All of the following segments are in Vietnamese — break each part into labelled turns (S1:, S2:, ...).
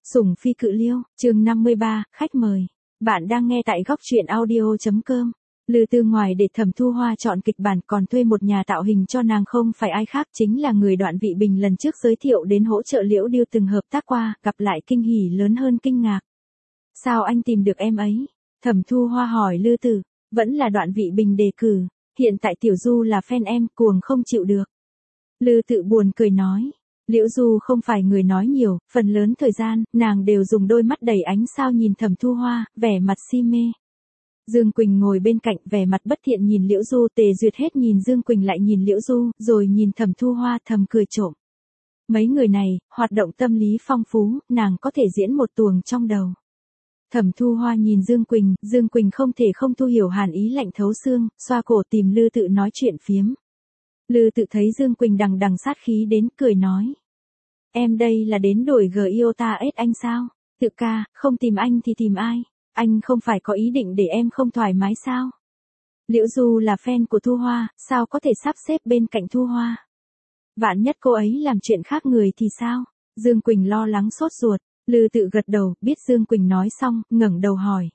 S1: Sủng phi cự liêu, chương 53, khách mời. Bạn đang nghe tại góc truyện audio.com. Lư Tư ngoài để Thẩm Thu Hoa chọn kịch bản còn thuê một nhà tạo hình cho nàng không phải ai khác chính là người Đoạn Vị Bình lần trước giới thiệu đến hỗ trợ Liễu Điêu từng hợp tác qua, gặp lại kinh hỉ lớn hơn kinh ngạc. Sao anh tìm được em ấy? Thẩm Thu Hoa hỏi Lư Tử, vẫn là Đoạn Vị Bình đề cử, hiện tại Tiểu Du là fan em, cuồng không chịu được. Lư Tự buồn cười nói. Liễu Du không phải người nói nhiều, phần lớn thời gian, nàng đều dùng đôi mắt đầy ánh sao nhìn Thẩm Thu Hoa, vẻ mặt si mê. Dương Quỳnh ngồi bên cạnh vẻ mặt bất thiện nhìn Liễu Du, Tề Duyệt hết nhìn Dương Quỳnh lại nhìn Liễu Du, rồi nhìn Thẩm Thu Hoa thầm cười trộm. Mấy người này, hoạt động tâm lý phong phú, nàng có thể diễn một tuồng trong đầu. Thẩm Thu Hoa nhìn Dương Quỳnh không thể không thu hiểu hàn ý lạnh thấu xương, xoa cổ tìm Lư Tự nói chuyện phiếm. Lư Tự thấy Dương Quỳnh đằng đằng sát khí đến, cười nói. Em đây là đến đổi Giota ết anh sao? Tự ca, không tìm anh thì tìm ai? Anh không phải có ý định để em không thoải mái sao? Liễu Du là fan của Thu Hoa, sao có thể sắp xếp bên cạnh Thu Hoa? Vạn nhất cô ấy làm chuyện khác người thì sao? Dương Quỳnh lo lắng sốt ruột. Lư Tự gật đầu, biết Dương Quỳnh nói xong, ngẩng đầu hỏi.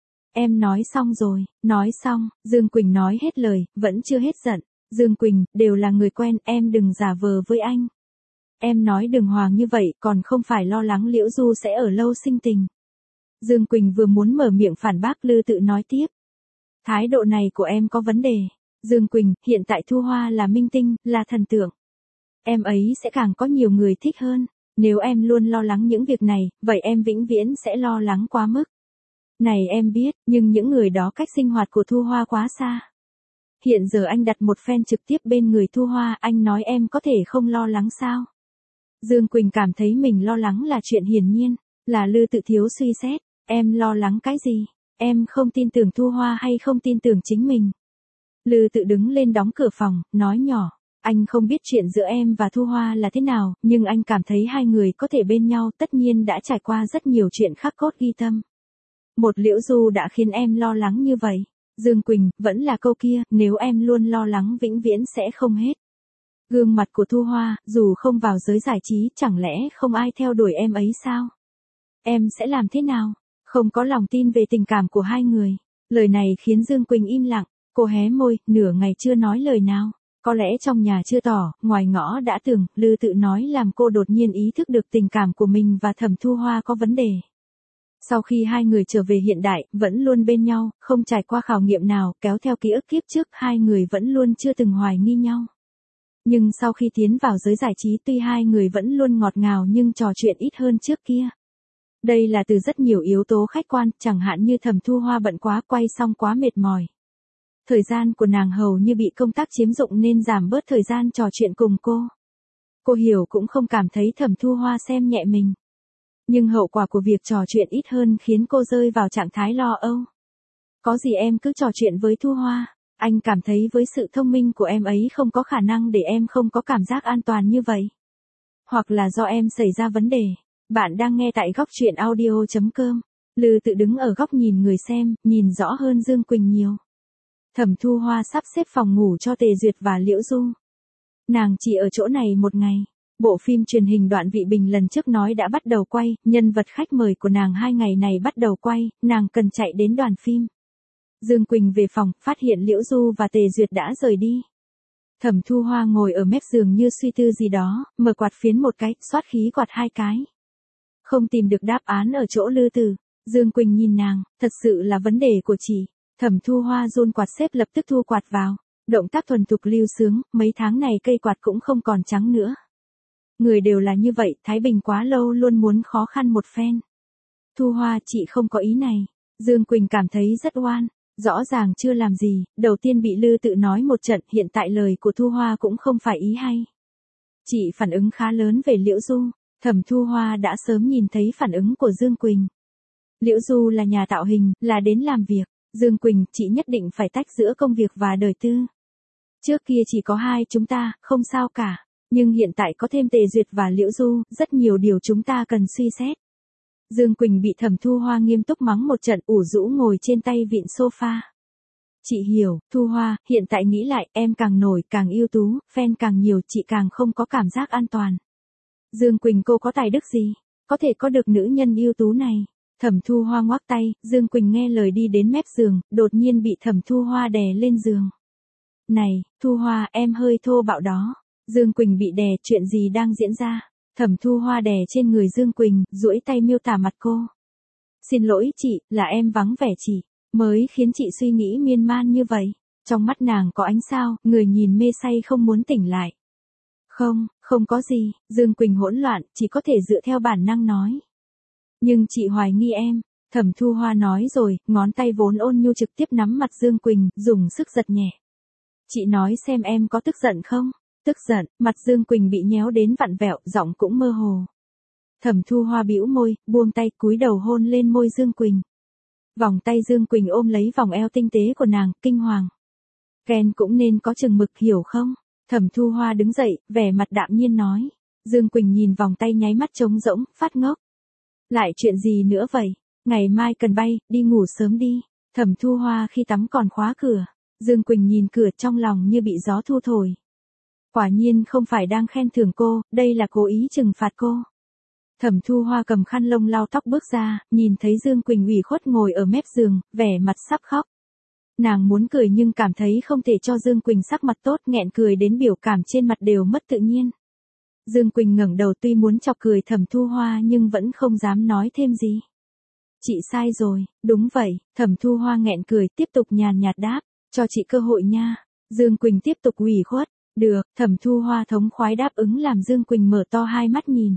S1: Em nói xong rồi, nói xong, Dương Quỳnh nói hết lời, vẫn chưa hết giận. Dương Quỳnh, đều là người quen, em đừng giả vờ với anh. Em nói đừng hoàng như vậy, còn không phải lo lắng Liễu Du sẽ ở lâu sinh tình. Dương Quỳnh vừa muốn mở miệng phản bác, Lư Tự nói tiếp. Thái độ này của em có vấn đề. Dương Quỳnh, hiện tại Thu Hoa là minh tinh, là thần tượng. Em ấy sẽ càng có nhiều người thích hơn. Nếu em luôn lo lắng những việc này, vậy em vĩnh viễn sẽ lo lắng quá mức. Này em biết, nhưng những người đó cách sinh hoạt của Thu Hoa quá xa. Hiện giờ anh đặt một fan trực tiếp bên người Thu Hoa, anh nói em có thể không lo lắng sao? Dương Quỳnh cảm thấy mình lo lắng là chuyện hiển nhiên, là Lư Tự thiếu suy xét. Em lo lắng cái gì? Em không tin tưởng Thu Hoa hay không tin tưởng chính mình? Lư Tự đứng lên đóng cửa phòng, nói nhỏ. Anh không biết chuyện giữa em và Thu Hoa là thế nào, nhưng anh cảm thấy hai người có thể bên nhau tất nhiên đã trải qua rất nhiều chuyện khắc cốt ghi tâm. Một Liễu Du đã khiến em lo lắng như vậy. Dương Quỳnh, vẫn là câu kia, nếu em luôn lo lắng vĩnh viễn sẽ không hết. Gương mặt của Thu Hoa, dù không vào giới giải trí, chẳng lẽ không ai theo đuổi em ấy sao? Em sẽ làm thế nào? Không có lòng tin về tình cảm của hai người. Lời này khiến Dương Quỳnh im lặng, cô hé môi, nửa ngày chưa nói lời nào. Có lẽ trong nhà chưa tỏ, ngoài ngõ đã tưởng, Lư Tự nói làm cô đột nhiên ý thức được tình cảm của mình và Thẩm Thu Hoa có vấn đề. Sau khi hai người trở về hiện đại, vẫn luôn bên nhau, không trải qua khảo nghiệm nào, kéo theo ký ức kiếp trước, hai người vẫn luôn chưa từng hoài nghi nhau. Nhưng sau khi tiến vào giới giải trí tuy hai người vẫn luôn ngọt ngào nhưng trò chuyện ít hơn trước kia. Đây là từ rất nhiều yếu tố khách quan, chẳng hạn như Thẩm Thu Hoa bận quá, quay xong quá mệt mỏi. Thời gian của nàng hầu như bị công tác chiếm dụng nên giảm bớt thời gian trò chuyện cùng cô. Cô hiểu cũng không cảm thấy Thẩm Thu Hoa xem nhẹ mình. Nhưng hậu quả của việc trò chuyện ít hơn khiến cô rơi vào trạng thái lo âu. Có gì em cứ trò chuyện với Thu Hoa, anh cảm thấy với sự thông minh của em ấy không có khả năng để em không có cảm giác an toàn như vậy. Hoặc là do em xảy ra vấn đề. Bạn đang nghe tại góc truyện audio.com. Lư Tự đứng ở góc nhìn người xem, nhìn rõ hơn Dương Quỳnh nhiều. Thẩm Thu Hoa sắp xếp phòng ngủ cho Tề Duyệt và Liễu Du. Nàng chỉ ở chỗ này một ngày. Bộ phim truyền hình Đoạn Vị Bình lần trước nói đã bắt đầu quay, nhân vật khách mời của nàng 2 ngày này bắt đầu quay, nàng cần chạy đến đoàn phim. Dương Quỳnh về phòng, phát hiện Liễu Du và Tề Duyệt đã rời đi. Thẩm Thu Hoa ngồi ở mép giường như suy tư gì đó, mở quạt phiến một cái, xoát khí quạt 2 cái. Không tìm được đáp án ở chỗ Lư Tử. Dương Quỳnh nhìn nàng, thật sự là vấn đề của chị. Thẩm Thu Hoa run quạt xếp lập tức thu quạt vào. Động tác thuần thục lưu sướng, mấy tháng này cây quạt cũng không còn trắng nữa. Người đều là như vậy, Thái Bình quá lâu luôn muốn khó khăn một phen. Thu Hoa, chị không có ý này. Dương Quỳnh cảm thấy rất oan. Rõ ràng chưa làm gì, đầu tiên bị Lư Tự nói một trận, hiện tại lời của Thu Hoa cũng không phải ý hay. Chị phản ứng khá lớn về Liễu Du. Thẩm Thu Hoa đã sớm nhìn thấy phản ứng của Dương Quỳnh. Liễu Du là nhà tạo hình, là đến làm việc. Dương Quỳnh, chị nhất định phải tách giữa công việc và đời tư. Trước kia chỉ có hai chúng ta, không sao cả. Nhưng hiện tại có thêm Tề Duyệt và Liễu Du, rất nhiều điều chúng ta cần suy xét. Dương Quỳnh bị Thẩm Thu Hoa nghiêm túc mắng một trận, ủ rũ ngồi trên tay vịn sofa. Chị hiểu, Thu Hoa, hiện tại nghĩ lại, em càng nổi, càng ưu tú, fan càng nhiều, chị càng không có cảm giác an toàn. Dương Quỳnh, cô có tài đức gì? có thể có được nữ nhân ưu tú này. Thẩm Thu Hoa ngoác tay, Dương Quỳnh nghe lời đi đến mép giường, đột nhiên bị Thẩm Thu Hoa đè lên giường. Này, Thu Hoa, em hơi thô bạo đó. Dương Quỳnh bị đè, chuyện gì đang diễn ra? Thẩm Thu Hoa đè trên người Dương Quỳnh, duỗi tay miêu tả mặt cô. Xin lỗi chị, là em vắng vẻ chị, mới khiến chị suy nghĩ miên man như vậy. Trong mắt nàng có ánh sao, người nhìn mê say không muốn tỉnh lại. Không có gì, Dương Quỳnh hỗn loạn, chỉ có thể dựa theo bản năng nói. Nhưng chị hoài nghi em, Thẩm Thu Hoa nói rồi, ngón tay vốn ôn nhu trực tiếp nắm mặt Dương Quỳnh, dùng sức giật nhẹ. Chị nói xem em có tức giận không? Tức giận, mặt Dương Quỳnh bị nhéo đến vặn vẹo, giọng cũng mơ hồ. Thẩm Thu Hoa bĩu môi, buông tay cúi đầu hôn lên môi Dương Quỳnh. Vòng tay Dương Quỳnh ôm lấy vòng eo tinh tế của nàng, kinh hoàng. Ghen cũng nên có chừng mực hiểu không? Thẩm Thu Hoa đứng dậy, vẻ mặt đạm nhiên nói. Dương Quỳnh nhìn vòng tay nháy mắt trống rỗng, phát ngốc. Lại chuyện gì nữa vậy? Ngày mai cần bay, đi ngủ sớm đi. Thẩm Thu Hoa khi tắm còn khóa cửa. Dương Quỳnh nhìn cửa trong lòng như bị gió thu thổi. Quả nhiên không phải đang khen thưởng cô, đây là cố ý trừng phạt cô. Thẩm Thu Hoa cầm khăn lông lau tóc bước ra, nhìn thấy Dương Quỳnh ủy khuất ngồi ở mép giường, vẻ mặt sắp khóc. Nàng muốn cười nhưng cảm thấy không thể cho Dương Quỳnh sắc mặt tốt, nghẹn cười đến biểu cảm trên mặt đều mất tự nhiên. Dương Quỳnh ngẩng đầu tuy muốn chọc cười Thẩm Thu Hoa nhưng vẫn không dám nói thêm gì. Chị sai rồi, đúng vậy, Thẩm Thu Hoa nghẹn cười tiếp tục nhàn nhạt đáp, cho chị cơ hội nha. Dương Quỳnh tiếp tục ủy khuất, được, Thẩm Thu Hoa thống khoái đáp ứng làm Dương Quỳnh mở to hai mắt nhìn.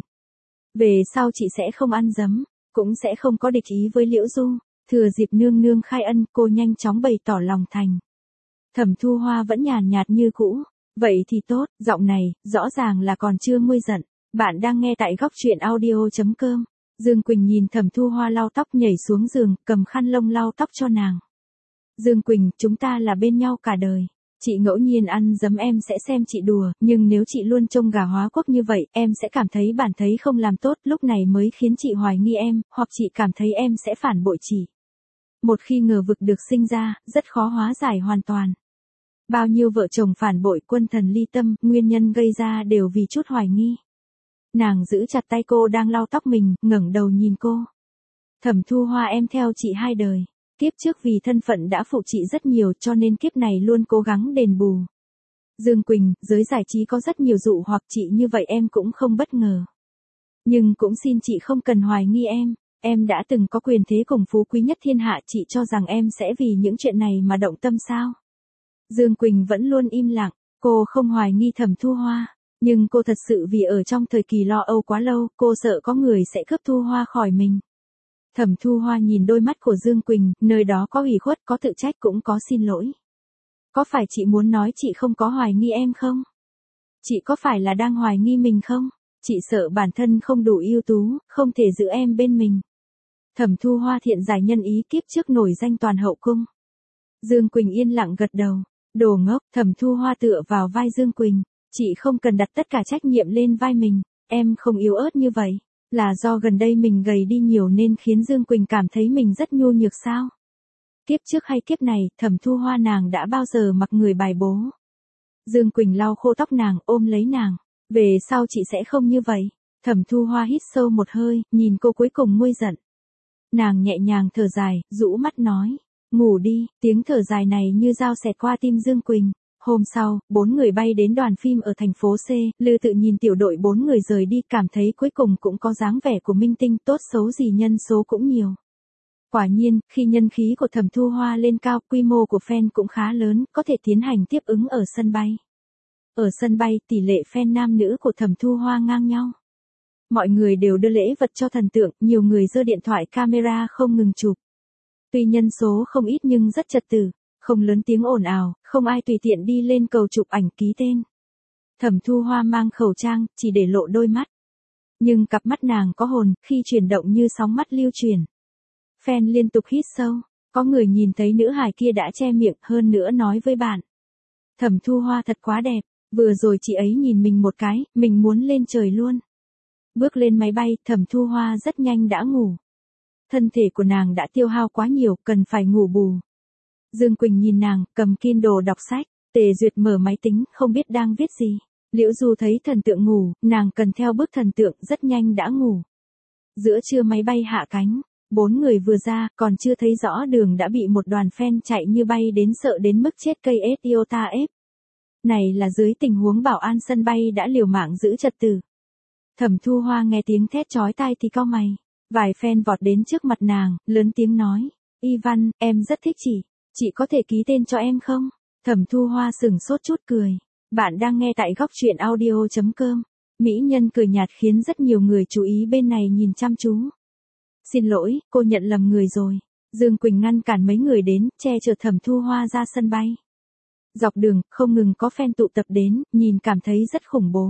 S1: Về sau chị sẽ không ăn dấm, cũng sẽ không có địch ý với Liễu Du. Thừa dịp nương nương khai ân, cô nhanh chóng bày tỏ lòng thành. Thẩm Thu Hoa vẫn nhàn nhạt như cũ. Vậy thì tốt, giọng này, rõ ràng là còn chưa nguôi giận. Bạn đang nghe tại góc truyện audio.com. Dương Quỳnh nhìn Thẩm Thu Hoa lau tóc nhảy xuống giường, cầm khăn lông lau tóc cho nàng. Dương Quỳnh, chúng ta là bên nhau cả đời. Chị ngẫu nhiên ăn dấm em sẽ xem chị đùa, nhưng nếu chị luôn trông gà hóa quốc như vậy, em sẽ cảm thấy bản thấy không làm tốt, lúc này mới khiến chị hoài nghi em, hoặc chị cảm thấy em sẽ phản bội chị. Một khi ngờ vực được sinh ra, rất khó hóa giải hoàn toàn. Bao nhiêu vợ chồng phản bội quân thần ly tâm, nguyên nhân gây ra đều vì chút hoài nghi. Nàng giữ chặt tay cô đang lau tóc mình, ngẩng đầu nhìn cô. Thẩm Thu Hoa, em theo chị 2 đời. Kiếp trước vì thân phận đã phụ chị rất nhiều cho nên kiếp này luôn cố gắng đền bù. Dương Quỳnh, giới giải trí có rất nhiều dụ hoặc chị như vậy em cũng không bất ngờ. Nhưng cũng xin chị không cần hoài nghi em đã từng có quyền thế cùng phú quý nhất thiên hạ, chị cho rằng em sẽ vì những chuyện này mà động tâm sao? Dương Quỳnh vẫn luôn im lặng, cô không hoài nghi Thẩm Thu Hoa, nhưng cô thật sự vì ở trong thời kỳ lo âu quá lâu, cô sợ có người sẽ cướp Thu Hoa khỏi mình. Thẩm Thu Hoa nhìn đôi mắt của Dương Quỳnh, nơi đó có ủy khuất, có tự trách cũng có xin lỗi. Có phải chị muốn nói chị không có hoài nghi em không? Chị có phải là đang hoài nghi mình không? Chị sợ bản thân không đủ ưu tú, không thể giữ em bên mình. Thẩm Thu Hoa thiện giải nhân ý, kiếp trước nổi danh toàn hậu cung. Dương Quỳnh yên lặng gật đầu. Đồ ngốc, Thẩm Thu Hoa tựa vào vai Dương Quỳnh. Chị không cần đặt tất cả trách nhiệm lên vai mình, em không yếu ớt như vậy. Là do gần đây mình gầy đi nhiều nên khiến Dương Quỳnh cảm thấy mình rất nhu nhược sao? Kiếp trước hay kiếp này, Thẩm Thu Hoa nàng đã bao giờ mặc người bài bố? Dương Quỳnh lau khô tóc nàng, ôm lấy nàng. Về sau chị sẽ không như vậy. Thẩm Thu Hoa hít sâu một hơi, nhìn cô cuối cùng nguôi giận. Nàng nhẹ nhàng thở dài, rũ mắt nói. Ngủ đi, tiếng thở dài này như dao xẹt qua tim Dương Quỳnh. Hôm sau, 4 người bay đến đoàn phim ở thành phố C, Lư Tự nhìn tiểu đội 4 người rời đi, cảm thấy cuối cùng cũng có dáng vẻ của minh tinh, tốt xấu gì nhân số cũng nhiều. Quả nhiên, khi nhân khí của Thẩm Thu Hoa lên cao, quy mô của fan cũng khá lớn, có thể tiến hành tiếp ứng ở sân bay. Ở sân bay, tỷ lệ fan nam nữ của Thẩm Thu Hoa ngang nhau. Mọi người đều đưa lễ vật cho thần tượng, nhiều người giơ điện thoại camera không ngừng chụp. Tuy nhân số không ít nhưng rất trật tự, không lớn tiếng ồn ào, không ai tùy tiện đi lên cầu chụp ảnh ký tên. Thẩm Thu Hoa mang khẩu trang, chỉ để lộ đôi mắt. Nhưng cặp mắt nàng có hồn, khi chuyển động như sóng mắt lưu truyền. Fan liên tục hít sâu, có người nhìn thấy nữ hài kia đã che miệng, hơn nữa nói với bạn. Thẩm Thu Hoa thật quá đẹp, vừa rồi chị ấy nhìn mình một cái, mình muốn lên trời luôn. Bước lên máy bay, Thẩm Thu Hoa rất nhanh đã ngủ. Thân thể của nàng đã tiêu hao quá nhiều, cần phải ngủ bù. Dương Quỳnh nhìn nàng, cầm Kindle đọc sách, Tề Duyệt mở máy tính, không biết đang viết gì. Liễu Du thấy thần tượng ngủ, nàng cần theo bước thần tượng, rất nhanh đã ngủ. Giữa trưa máy bay hạ cánh, 4 người vừa ra, còn chưa thấy rõ đường đã bị một đoàn fan chạy như bay đến sợ đến mức chết cây Toyota ép. Này là dưới tình huống bảo an sân bay đã liều mạng giữ trật tự. Thẩm Thu Hoa nghe tiếng thét chói tai thì cau mày. Vài fan vọt đến trước mặt nàng, lớn tiếng nói. Ivan, em rất thích chị có thể ký tên cho em không? Thẩm Thu Hoa sừng sốt chút cười. Bạn đang nghe tại góc truyện audio.com. Mỹ nhân cười nhạt khiến rất nhiều người chú ý bên này nhìn chăm chú. Xin lỗi, cô nhận lầm người rồi. Dương Quỳnh ngăn cản mấy người đến, che chở Thẩm Thu Hoa ra sân bay. Dọc đường, không ngừng có fan tụ tập đến, nhìn cảm thấy rất khủng bố.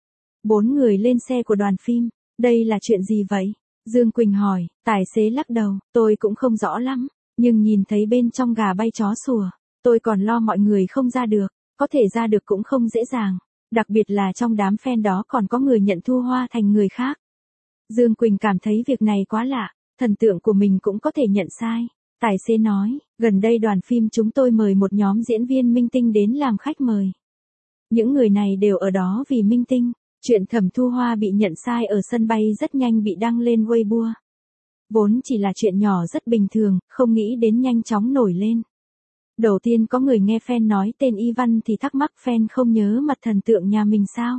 S1: 4 người lên xe của đoàn phim. Đây là chuyện gì vậy? Dương Quỳnh hỏi, tài xế lắc đầu, tôi cũng không rõ lắm, nhưng nhìn thấy bên trong gà bay chó sủa, tôi còn lo mọi người không ra được, có thể ra được cũng không dễ dàng, đặc biệt là trong đám fan đó còn có người nhận Thu Hoa thành người khác. Dương Quỳnh cảm thấy việc này quá lạ, thần tượng của mình cũng có thể nhận sai. Tài xế nói, gần đây đoàn phim chúng tôi mời một nhóm diễn viên minh tinh đến làm khách mời. Những người này đều ở đó vì minh tinh. Chuyện Thẩm Thu Hoa bị nhận sai ở sân bay rất nhanh bị đăng lên Weibo. Vốn chỉ là chuyện nhỏ rất bình thường, không nghĩ đến nhanh chóng nổi lên. Đầu tiên có người nghe fan nói tên Ivan thì thắc mắc fan không nhớ mặt thần tượng nhà mình sao.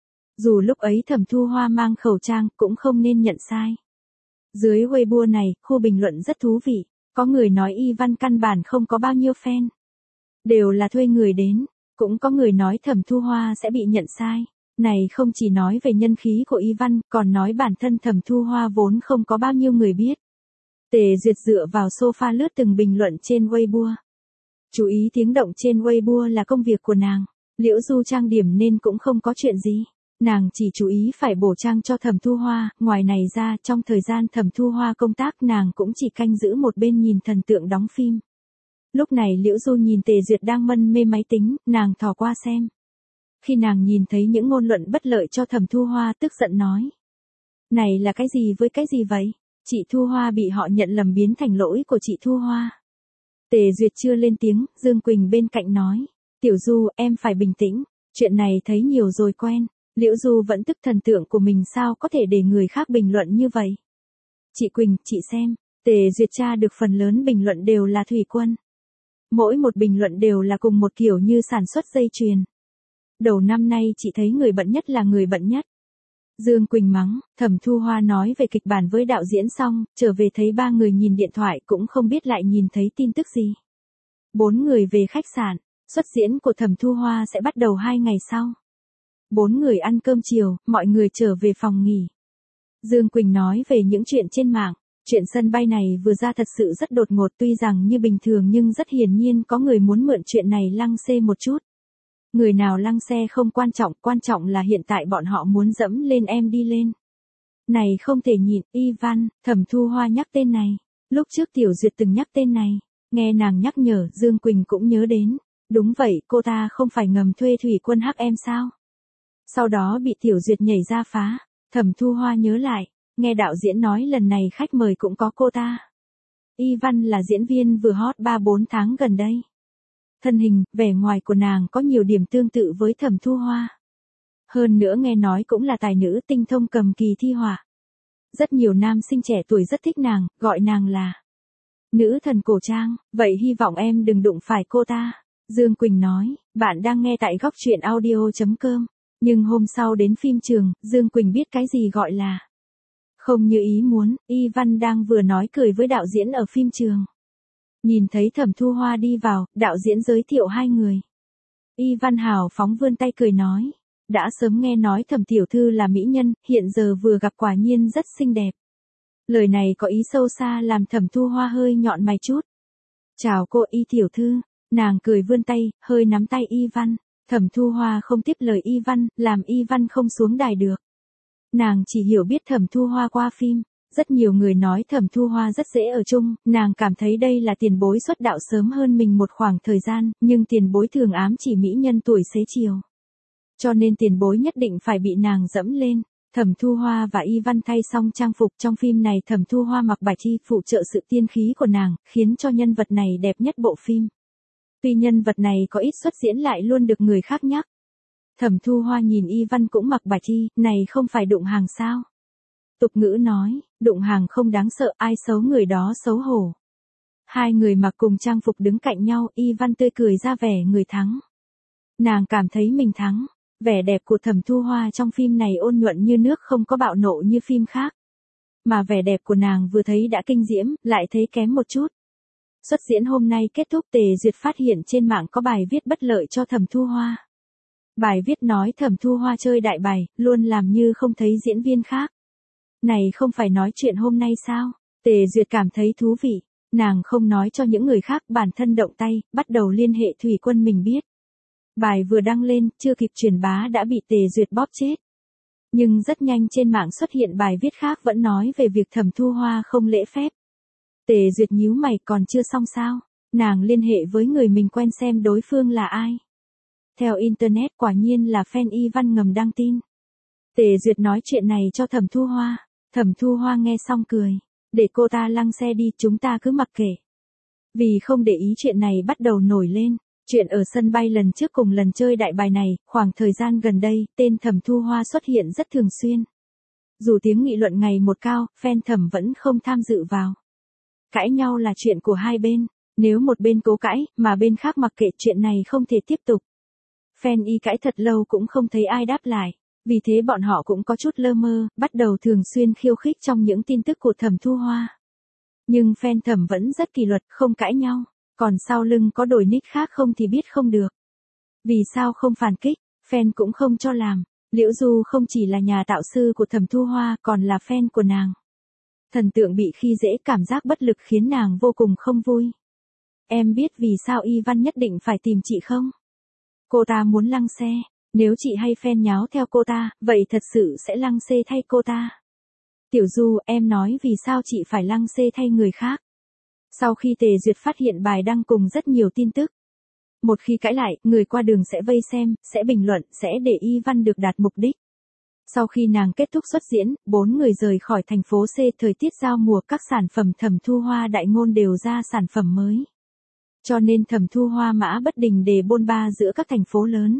S1: Dù lúc ấy Thẩm Thu Hoa mang khẩu trang cũng không nên nhận sai. Dưới Weibo này, khu bình luận rất thú vị. Có người nói Ivan căn bản không có bao nhiêu fan. Đều là thuê người đến. Cũng có người nói Thẩm Thu Hoa sẽ bị nhận sai. Này không chỉ nói về nhân khí của Ivan, còn nói bản thân Thẩm Thu Hoa vốn không có bao nhiêu người biết. Tề Duyệt dựa vào sofa lướt từng bình luận trên Weibo. Chú ý tiếng động trên Weibo là công việc của nàng. Liễu Du trang điểm nên cũng không có chuyện gì. Nàng chỉ chú ý phải bổ trang cho Thẩm Thu Hoa, ngoài này ra trong thời gian Thẩm Thu Hoa công tác nàng cũng chỉ canh giữ một bên nhìn thần tượng đóng phim. Lúc này Liễu Du nhìn Tề Duyệt đang mân mê máy tính, nàng thò qua xem. Khi nàng nhìn thấy những ngôn luận bất lợi cho Thẩm Thu Hoa tức giận nói. Này là cái gì với cái gì vậy? Chị Thu Hoa bị họ nhận lầm biến thành lỗi của chị Thu Hoa. Tề Duyệt chưa lên tiếng, Dương Quỳnh bên cạnh nói. Tiểu Du, em phải bình tĩnh, chuyện này thấy nhiều rồi quen. Liễu Du vẫn tức thần tượng của mình sao có thể để người khác bình luận như vậy. Chị Quỳnh, chị xem, Tề Duyệt tra được phần lớn bình luận đều là thủy quân. Mỗi một bình luận đều là cùng một kiểu như sản xuất dây chuyền. Đầu năm nay chị thấy người bận nhất là người bận nhất. Dương Quỳnh mắng, Thẩm Thu Hoa nói về kịch bản với đạo diễn xong, trở về thấy 3 người nhìn điện thoại cũng không biết lại nhìn thấy tin tức gì. 4 người về khách sạn, xuất diễn của Thẩm Thu Hoa sẽ bắt đầu 2 ngày sau. 4 người ăn cơm chiều, mọi người trở về phòng nghỉ. Dương Quỳnh nói về những chuyện trên mạng, chuyện sân bay này vừa ra thật sự rất đột ngột tuy rằng như bình thường nhưng rất hiển nhiên có người muốn mượn chuyện này lăng xê một chút. Người nào lăng xe không quan trọng là hiện tại bọn họ muốn dẫm lên em đi lên. Này không thể nhịn, Ivan, Thẩm Thu Hoa nhắc tên này. Lúc trước Tiểu Duyệt từng nhắc tên này, nghe nàng nhắc nhở Dương Quỳnh cũng nhớ đến. Đúng vậy, cô ta không phải ngầm thuê thủy quân hắc em sao? Sau đó bị Tiểu Duyệt nhảy ra phá, Thẩm Thu Hoa nhớ lại, nghe đạo diễn nói lần này khách mời cũng có cô ta. Ivan là diễn viên vừa hot 3-4 tháng gần đây. Thân hình, vẻ ngoài của nàng có nhiều điểm tương tự với Thẩm Thu Hoa. Hơn nữa nghe nói cũng là tài nữ tinh thông cầm kỳ thi họa. Rất nhiều nam sinh trẻ tuổi rất thích nàng, gọi nàng là nữ thần cổ trang, vậy hy vọng em đừng đụng phải cô ta. Dương Quỳnh nói, bạn đang nghe tại góc truyện audio.com. Nhưng hôm sau đến phim trường, Dương Quỳnh biết cái gì gọi là không như ý muốn, Ivan đang vừa nói cười với đạo diễn ở phim trường. Nhìn thấy Thẩm Thu Hoa đi vào, đạo diễn giới thiệu 2 người. Ivan hào phóng vươn tay cười nói. Đã sớm nghe nói Thẩm tiểu thư là mỹ nhân, hiện giờ vừa gặp quả nhiên rất xinh đẹp. Lời này có ý sâu xa làm Thẩm Thu Hoa hơi nhọn mày chút. Chào cô Y tiểu thư, nàng cười vươn tay, hơi nắm tay Ivan. Thẩm Thu Hoa không tiếp lời Ivan, làm Ivan không xuống đài được. Nàng chỉ hiểu biết Thẩm Thu Hoa qua phim. Rất nhiều người nói Thẩm Thu Hoa rất dễ ở chung, nàng cảm thấy đây là tiền bối xuất đạo sớm hơn mình một khoảng thời gian, nhưng tiền bối thường ám chỉ mỹ nhân tuổi xế chiều. Cho nên tiền bối nhất định phải bị nàng dẫm lên. Thẩm Thu Hoa và Ivan thay xong trang phục trong phim này Thẩm Thu Hoa mặc bạch y phụ trợ sự tiên khí của nàng, khiến cho nhân vật này đẹp nhất bộ phim. Tuy nhân vật này có ít xuất diễn lại luôn được người khác nhắc. Thẩm Thu Hoa nhìn Ivan cũng mặc bạch y, này không phải đụng hàng sao. Tục ngữ nói, đụng hàng không đáng sợ, ai xấu người đó xấu hổ. Hai người mặc cùng trang phục đứng cạnh nhau, Y Văn tươi cười ra vẻ người thắng. Nàng cảm thấy mình thắng. Vẻ đẹp của Thẩm Thu Hoa trong phim này ôn nhuận như nước, không có bạo nộ như phim khác. Mà vẻ đẹp của nàng vừa thấy đã kinh diễm, lại thấy kém một chút. Xuất diễn hôm nay kết thúc, Tề Duyệt phát hiện trên mạng có bài viết bất lợi cho Thẩm Thu Hoa. Bài viết nói Thẩm Thu Hoa chơi đại bày, luôn làm như không thấy diễn viên khác. Này không phải nói chuyện hôm nay sao? Tề Duyệt cảm thấy thú vị. Nàng không nói cho những người khác, bản thân động tay, bắt đầu liên hệ Thủy Quân mình biết. Bài vừa đăng lên, chưa kịp truyền bá đã bị Tề Duyệt bóp chết. Nhưng rất nhanh trên mạng xuất hiện bài viết khác vẫn nói về việc Thẩm Thu Hoa không lễ phép. Tề Duyệt nhíu mày, còn chưa xong sao? Nàng liên hệ với người mình quen xem đối phương là ai. Theo Internet quả nhiên là fan Y Văn ngầm đăng tin. Tề Duyệt nói chuyện này cho Thẩm Thu Hoa. Thẩm Thu Hoa nghe xong cười. Để cô ta lăng xe đi, chúng ta cứ mặc kệ. Vì không để ý chuyện này bắt đầu nổi lên. Chuyện ở sân bay lần trước cùng lần chơi đại bài này, khoảng thời gian gần đây, tên Thẩm Thu Hoa xuất hiện rất thường xuyên. Dù tiếng nghị luận ngày một cao, fan Thẩm vẫn không tham dự vào. Cãi nhau là chuyện của hai bên. Nếu một bên cố cãi, mà bên khác mặc kệ, chuyện này không thể tiếp tục. Fan Y cãi thật lâu cũng không thấy ai đáp lại. Vì thế bọn họ cũng có chút lơ mơ, bắt đầu thường xuyên khiêu khích trong những tin tức của Thẩm Thu Hoa. Nhưng fan Thẩm vẫn rất kỷ luật, không cãi nhau. Còn sau lưng có đổi nick khác không thì biết không được. Vì sao không phản kích, fan cũng không cho làm. Liễu Du không chỉ là nhà tạo sư của Thẩm Thu Hoa, còn là fan của nàng. Thần tượng bị khi dễ, cảm giác bất lực khiến nàng vô cùng không vui. Em biết vì sao Y Văn nhất định phải tìm chị không? Cô ta muốn lăng xe. Nếu chị hay fan nháo theo cô ta, vậy thật sự sẽ lăng xê thay cô ta. Tiểu Du, em nói vì sao chị phải lăng xê thay người khác? Sau khi Tề Duyệt phát hiện bài đăng cùng rất nhiều tin tức. Một khi cãi lại, người qua đường sẽ vây xem, sẽ bình luận, sẽ để Y Văn được đạt mục đích. Sau khi nàng kết thúc xuất diễn, 4 người rời khỏi thành phố C. Thời tiết giao mùa, các sản phẩm Thẩm Thu Hoa đại ngôn đều ra sản phẩm mới. Cho nên Thẩm Thu Hoa mã bất đình để bôn ba giữa các thành phố lớn.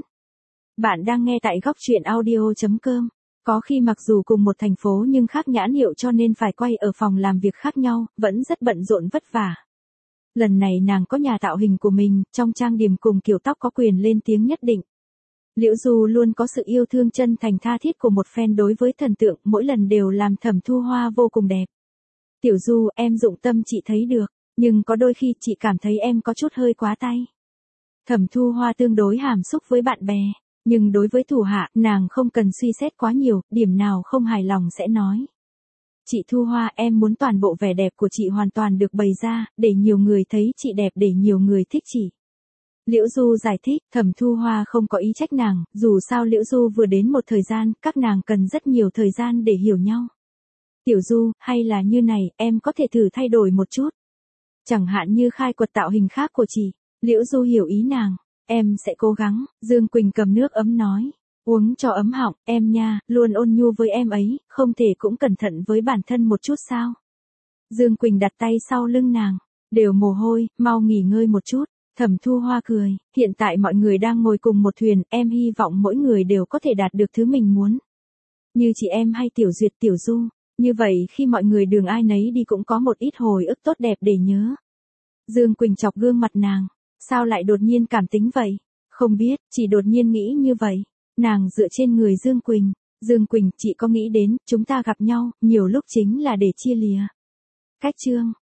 S1: Bạn đang nghe tại góc truyện audio.com. Có khi mặc dù cùng một thành phố nhưng khác nhãn hiệu cho nên phải quay ở phòng làm việc khác nhau, vẫn rất bận rộn vất vả. Lần này nàng có nhà tạo hình của mình, trong trang điểm cùng kiểu tóc có quyền lên tiếng nhất định. Liễu Du luôn có sự yêu thương chân thành tha thiết của một fan đối với thần tượng, mỗi lần đều làm Thẩm Thu Hoa vô cùng đẹp. Tiểu Du, em dụng tâm chị thấy được, nhưng có đôi khi chị cảm thấy em có chút hơi quá tay. Thẩm Thu Hoa tương đối hàm xúc với bạn bè. Nhưng đối với thủ hạ, nàng không cần suy xét quá nhiều, điểm nào không hài lòng sẽ nói. Chị Thu Hoa, em muốn toàn bộ vẻ đẹp của chị hoàn toàn được bày ra, để nhiều người thấy chị đẹp, để nhiều người thích chị. Liễu Du giải thích, Thẩm Thu Hoa không có ý trách nàng, dù sao Liễu Du vừa đến một thời gian, các nàng cần rất nhiều thời gian để hiểu nhau. Tiểu Du, hay là như này, em có thể thử thay đổi một chút. Chẳng hạn như khai quật tạo hình khác của chị. Liễu Du hiểu ý nàng. Em sẽ cố gắng, Dương Quỳnh cầm nước ấm nói. Uống cho ấm họng, em nha, luôn ôn nhu với em ấy, không thể cũng cẩn thận với bản thân một chút sao? Dương Quỳnh đặt tay sau lưng nàng. Đều mồ hôi, mau nghỉ ngơi một chút. Thẩm Thu Hoa cười, hiện tại mọi người đang ngồi cùng một thuyền, em hy vọng mỗi người đều có thể đạt được thứ mình muốn. Như chị em hay Tiểu Duyệt, Tiểu Du, như vậy khi mọi người đường ai nấy đi cũng có một ít hồi ức tốt đẹp để nhớ. Dương Quỳnh chọc gương mặt nàng. Sao lại đột nhiên cảm tính vậy? Không biết, chỉ đột nhiên nghĩ như vậy. Nàng dựa trên người Dương Quỳnh. Dương Quỳnh, chị có nghĩ đến, chúng ta gặp nhau, nhiều lúc chính là để chia lìa. Cách chương.